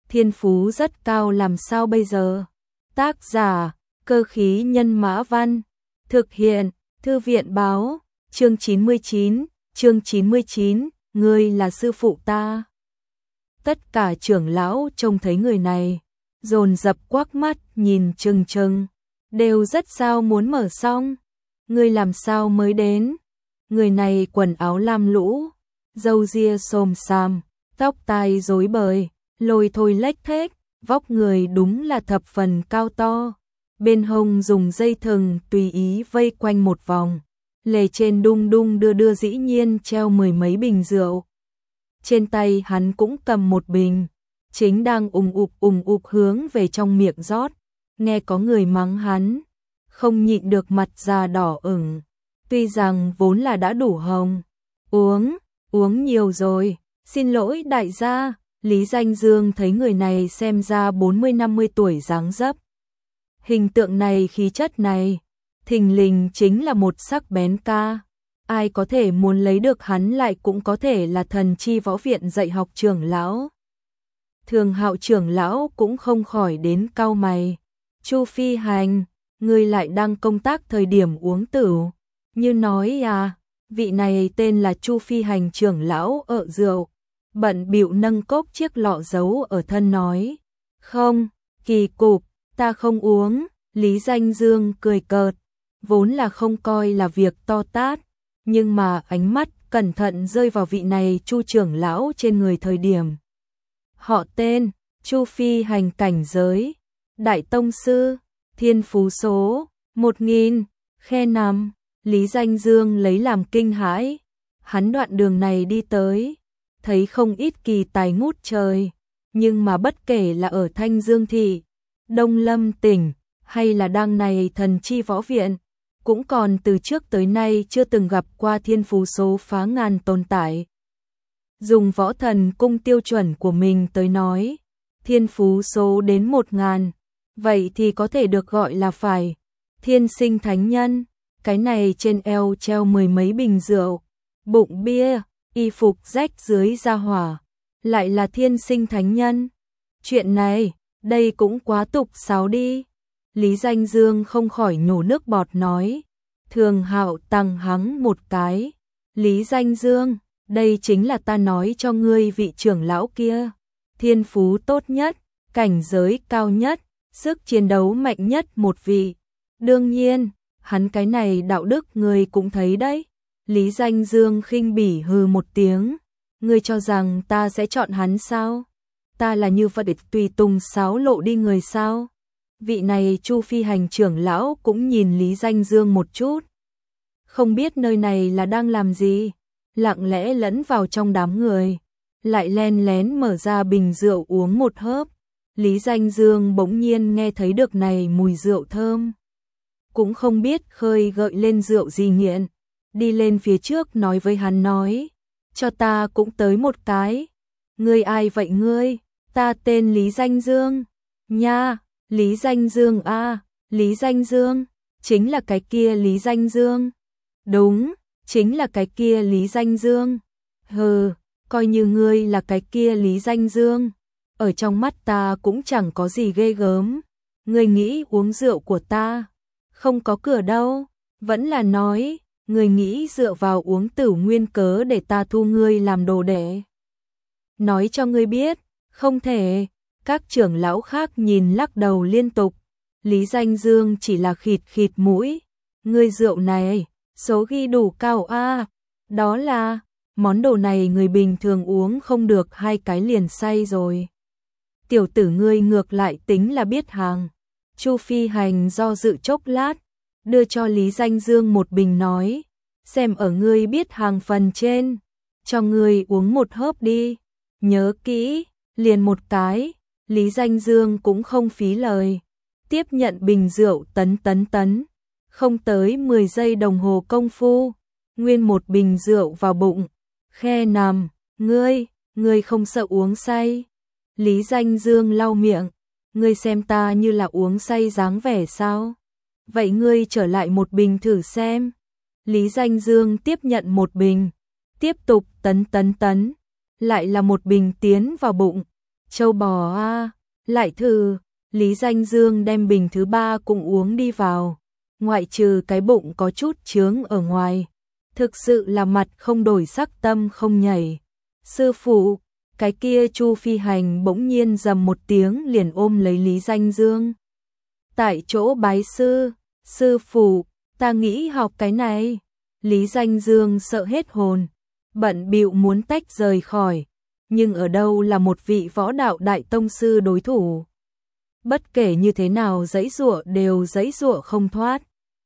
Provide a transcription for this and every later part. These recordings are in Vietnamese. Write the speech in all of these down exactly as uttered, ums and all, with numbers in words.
thiên phú rất cao làm sao bây giờ? Tác giả, Cơ khí nhân mã văn, thực hiện, Thư viện báo, chương chín mươi chín, chương chín mươi chín, ngươi là sư phụ ta. Tất cả trưởng lão trông thấy người này, dồn dập quắc mắt nhìn chừng chừng, đều rất sao muốn mở xong. Ngươi làm sao mới đến? Người này quần áo lam lũ, râu ria xồm xàm, tóc tai rối bời, lôi thôi lếch thếch, vóc người đúng là thập phần cao to. Bên hông dùng dây thừng tùy ý vây quanh một vòng, lề trên đung đung đưa đưa dĩ nhiên treo mười mấy bình rượu. Trên tay hắn cũng cầm một bình, chính đang ùng ục ùng ục hướng về trong miệng rót. Nghe có người mắng hắn, không nhịn được mặt già đỏ ửng. Tuy rằng vốn là đã đủ hồng, uống, uống nhiều rồi, xin lỗi đại gia. Lý Danh Dương thấy người này xem ra bốn mươi năm mươi tuổi dáng dấp. Hình tượng này, khí chất này, thình lình chính là một sắc bén ca. Ai có thể muốn lấy được hắn lại cũng có thể là thần chi võ viện dạy học trưởng lão. Thường Hạo trưởng lão cũng không khỏi đến cau mày. Chu Phi Hành, ngươi lại đang công tác thời điểm uống tửu. Như nói à, vị này tên là Chu Phi Hành trưởng lão ợ rượu. Bận bịu nâng cốc chiếc lọ giấu ở thân nói. Không, kỳ cục, ta không uống. Lý Danh Dương cười cợt, vốn là không coi là việc to tát, nhưng mà ánh mắt cẩn thận rơi vào vị này Chu trưởng lão trên người thời điểm. Họ tên, Chu Phi Hành, cảnh giới, Đại Tông Sư, thiên phú số, một nghìn, khe nằm. Lý Danh Dương lấy làm kinh hãi, hắn đoạn đường này đi tới, thấy không ít kỳ tài ngút trời, nhưng mà bất kể là ở Thanh Dương Thị, Đông Lâm tỉnh, hay là đang này thần chi võ viện, cũng còn từ trước tới nay chưa từng gặp qua thiên phú số phá ngàn tồn tại. Dùng võ thần cung tiêu chuẩn của mình tới nói, thiên phú số đến một ngàn, vậy thì có thể được gọi là phải thiên sinh thánh nhân. Cái này trên eo treo mười mấy bình rượu, bụng bia, y phục rách dưới ra hỏa, lại là thiên sinh thánh nhân. Chuyện này, đây cũng quá tục sáo đi. Lý Danh Dương không khỏi nhổ nước bọt nói. Thường Hạo tăng hắng một cái. Lý Danh Dương, đây chính là ta nói cho ngươi vị trưởng lão kia. Thiên phú tốt nhất, cảnh giới cao nhất, sức chiến đấu mạnh nhất một vị. Đương nhiên, hắn cái này đạo đức ngươi cũng thấy đấy. Lý Danh Dương khinh bỉ hừ một tiếng. Ngươi cho rằng ta sẽ chọn hắn sao? Ta là như vậy tùy tùng sáo lộ đi người sao? Vị này Chu Phi Hành trưởng lão cũng nhìn Lý Danh Dương một chút. Không biết nơi này là đang làm gì, lặng lẽ lẫn vào trong đám người, lại len lén mở ra bình rượu uống một hớp. Lý Danh Dương bỗng nhiên nghe thấy được này mùi rượu thơm, cũng không biết khơi gợi lên rượu gì nghiện, đi lên phía trước nói với hắn nói, cho ta cũng tới một cái. Ngươi ai vậy ngươi? Ta tên Lý Danh Dương. Nha, Lý Danh Dương a, à, Lý Danh Dương, chính là cái kia Lý Danh Dương. Đúng, chính là cái kia Lý Danh Dương. Hừ, coi như ngươi là cái kia Lý Danh Dương, ở trong mắt ta cũng chẳng có gì ghê gớm. Ngươi nghĩ uống rượu của ta không có cửa đâu, vẫn là nói, ngươi nghĩ dựa vào uống tửu nguyên cớ để ta thu ngươi làm đồ đệ. Nói cho ngươi biết, không thể. Các trưởng lão khác nhìn lắc đầu liên tục. Lý Danh Dương chỉ là khịt khịt mũi. Ngươi rượu này, số ghi đủ cao a. À. Đó là, món đồ này người bình thường uống không được hai cái liền say rồi. Tiểu tử ngươi ngược lại tính là biết hàng. Chu Phi Hành do dự chốc lát, đưa cho Lý Danh Dương một bình nói, xem ở ngươi biết hàng phần trên, cho ngươi uống một hớp đi. Nhớ kỹ, liền một cái. Lý Danh Dương cũng không phí lời, tiếp nhận bình rượu tấn tấn tấn, không tới mười giây đồng hồ công phu, nguyên một bình rượu vào bụng. Khe nằm, ngươi, ngươi không sợ uống say? Lý Danh Dương lau miệng, ngươi xem ta như là uống say dáng vẻ sao? Vậy ngươi trở lại một bình thử xem. Lý Danh Dương tiếp nhận một bình, tiếp tục tấn tấn tấn, lại là một bình tiến vào bụng. Châu bò a, lại thử. Lý Danh Dương đem bình thứ ba cũng uống đi vào, ngoại trừ cái bụng có chút chướng ở ngoài, thực sự là mặt không đổi sắc tâm không nhảy. Sư phụ, cái kia Chu Phi Hành bỗng nhiên rầm một tiếng liền ôm lấy Lý Danh Dương. Tại chỗ bái sư, sư phụ, ta nghĩ học cái này. Lý Danh Dương sợ hết hồn, bận bịu muốn tách rời khỏi, nhưng ở đâu là một vị võ đạo đại tông sư đối thủ. Bất kể như thế nào giãy giụa đều giãy giụa không thoát.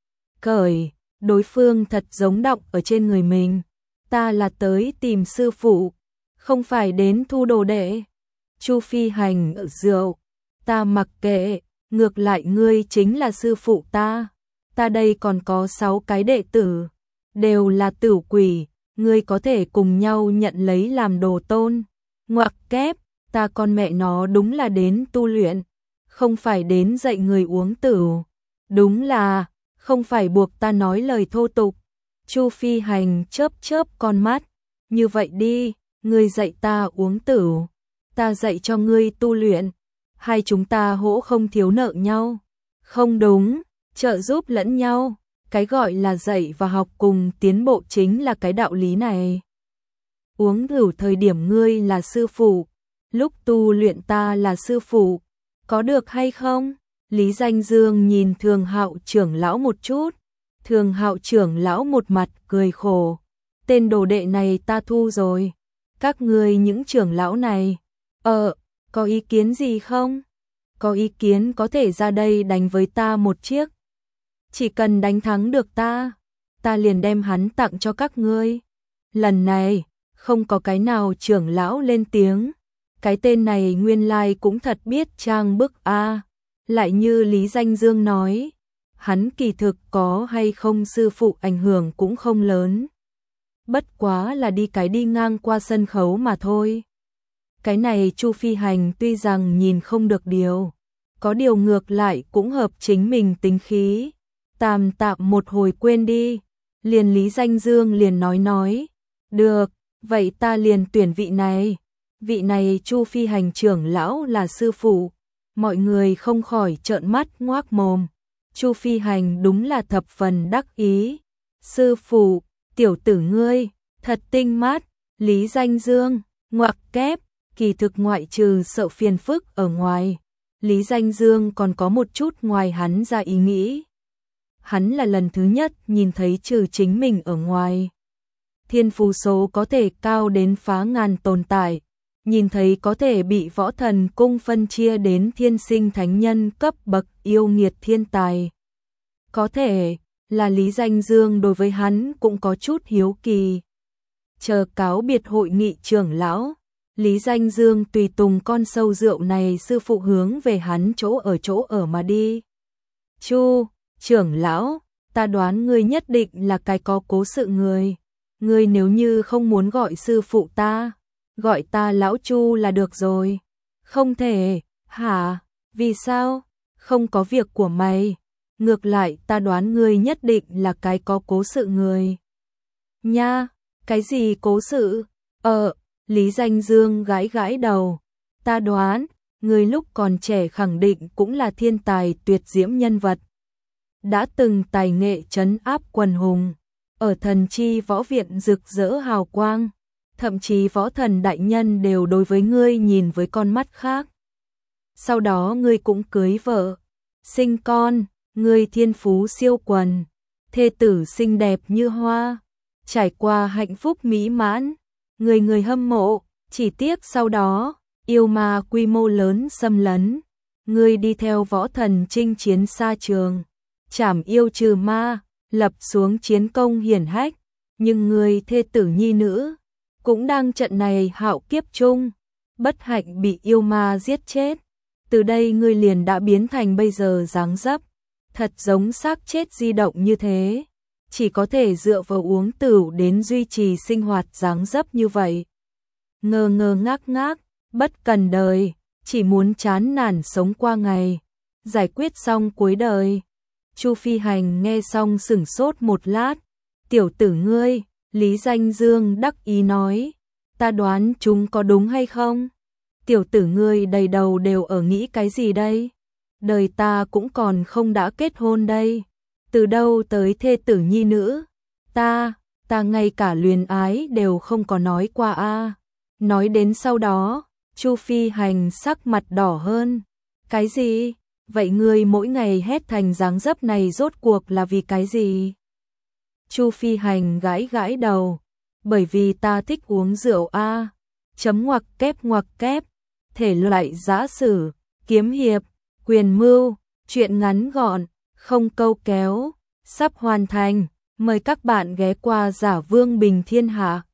Cởi, đối phương thật giống động ở trên người mình. Ta là tới tìm sư phụ, không phải đến thu đồ đệ. Chu Phi Hành ở rượu, ta mặc kệ, ngược lại ngươi chính là sư phụ ta. Ta đây còn có sáu cái đệ tử, đều là tử quỷ, ngươi có thể cùng nhau nhận lấy làm đồ tôn. Ngoặc kép, ta con mẹ nó đúng là đến tu luyện, không phải đến dạy người uống tửu. Đúng là, không phải buộc ta nói lời thô tục. Chu Phi Hành chớp chớp con mắt, như vậy đi, ngươi dạy ta uống tửu, ta dạy cho ngươi tu luyện, hai chúng ta hỗ không thiếu nợ nhau. Không đúng, trợ giúp lẫn nhau, cái gọi là dạy và học cùng tiến bộ chính là cái đạo lý này. Uống tửu thời điểm ngươi là sư phụ, lúc tu luyện ta là sư phụ, có được hay không? Lý Danh Dương nhìn Thường Hạo trưởng lão một chút, Thường Hạo trưởng lão một mặt cười khổ, tên đồ đệ này ta thu rồi, các ngươi những trưởng lão này, ờ, có ý kiến gì không? Có ý kiến có thể ra đây đánh với ta một chiếc, chỉ cần đánh thắng được ta, ta liền đem hắn tặng cho các ngươi. Lần này, không có cái nào trưởng lão lên tiếng, cái tên này nguyên lai cũng thật biết trang bức a. Lại như Lý Danh Dương nói, hắn kỳ thực có hay không sư phụ ảnh hưởng cũng không lớn. Bất quá là đi cái đi ngang qua sân khấu mà thôi. Cái này Chu Phi Hành tuy rằng nhìn không được điều, có điều ngược lại cũng hợp chính mình tính khí. Tạm tạm một hồi quên đi, liền Lý Danh Dương liền nói nói, được, vậy ta liền tuyển vị này. Vị này Chu Phi Hành trưởng lão là sư phụ. Mọi người không khỏi trợn mắt ngoác mồm. Chu Phi Hành đúng là thập phần đắc ý. Sư phụ, tiểu tử ngươi, thật tinh mắt. Lý Danh Dương, ngoặc kép, kỳ thực ngoại trừ sợ phiền phức ở ngoài, Lý Danh Dương còn có một chút ngoài hắn ra ý nghĩ. Hắn là lần thứ nhất nhìn thấy trừ chính mình ở ngoài, thiên phú số có thể cao đến phá ngàn tồn tại. Nhìn thấy có thể bị võ thần cung phân chia đến thiên sinh thánh nhân cấp bậc yêu nghiệt thiên tài. Có thể là Lý Danh Dương đối với hắn cũng có chút hiếu kỳ. Chờ cáo biệt hội nghị trưởng lão, Lý Danh Dương tùy tùng con sâu rượu này sư phụ hướng về hắn chỗ ở chỗ ở mà đi. Chu, trưởng lão, ta đoán ngươi nhất định là cái có cố sự người. Ngươi nếu như không muốn gọi sư phụ ta, gọi ta lão Chu là được rồi. Không thể, hả? Vì sao? Không có việc của mày. Ngược lại ta đoán ngươi nhất định là cái có cố sự người. Nha, cái gì cố sự? Ờ, Lý Danh Dương gãi gãi đầu. Ta đoán, ngươi lúc còn trẻ khẳng định cũng là thiên tài tuyệt diễm nhân vật. Đã từng tài nghệ trấn áp quần hùng, ở thần chi võ viện rực rỡ hào quang. Thậm chí võ thần đại nhân đều đối với ngươi nhìn với con mắt khác. Sau đó ngươi cũng cưới vợ, sinh con, ngươi thiên phú siêu quần, thê tử xinh đẹp như hoa, trải qua hạnh phúc mỹ mãn, người người hâm mộ, chỉ tiếc sau đó, yêu ma quy mô lớn xâm lấn, ngươi đi theo võ thần chinh chiến xa trường, trảm yêu trừ ma, lập xuống chiến công hiển hách, nhưng ngươi thê tử nhi nữ cũng đang trận này hạo kiếp chung, bất hạnh bị yêu ma giết chết. Từ đây ngươi liền đã biến thành bây giờ dáng dấp, thật giống xác chết di động như thế, chỉ có thể dựa vào uống tửu đến duy trì sinh hoạt dáng dấp như vậy. Ngơ ngơ ngác ngác, bất cần đời, chỉ muốn chán nản sống qua ngày, giải quyết xong cuối đời. Chu Phi Hành nghe xong sửng sốt một lát, tiểu tử ngươi, Lý Danh Dương đắc ý nói, ta đoán chúng có đúng hay không? Tiểu tử ngươi đầy đầu đều ở nghĩ cái gì đây? Đời ta cũng còn không đã kết hôn đây. Từ đâu tới thê tử nhi nữ? Ta, ta ngay cả luyến ái đều không có nói qua a. Nói đến sau đó, Chu Phi Hành sắc mặt đỏ hơn. Cái gì? Vậy ngươi mỗi ngày hét thành dáng dấp này rốt cuộc là vì cái gì? Chu Phi Hành gãi gãi đầu. Bởi vì ta thích uống rượu a. Chấm ngoặc kép ngoặc kép. Thể loại giã sử, kiếm hiệp, quyền mưu, truyện ngắn gọn, không câu kéo, sắp hoàn thành. Mời các bạn ghé qua Giả Vương Bình Thiên Hạ.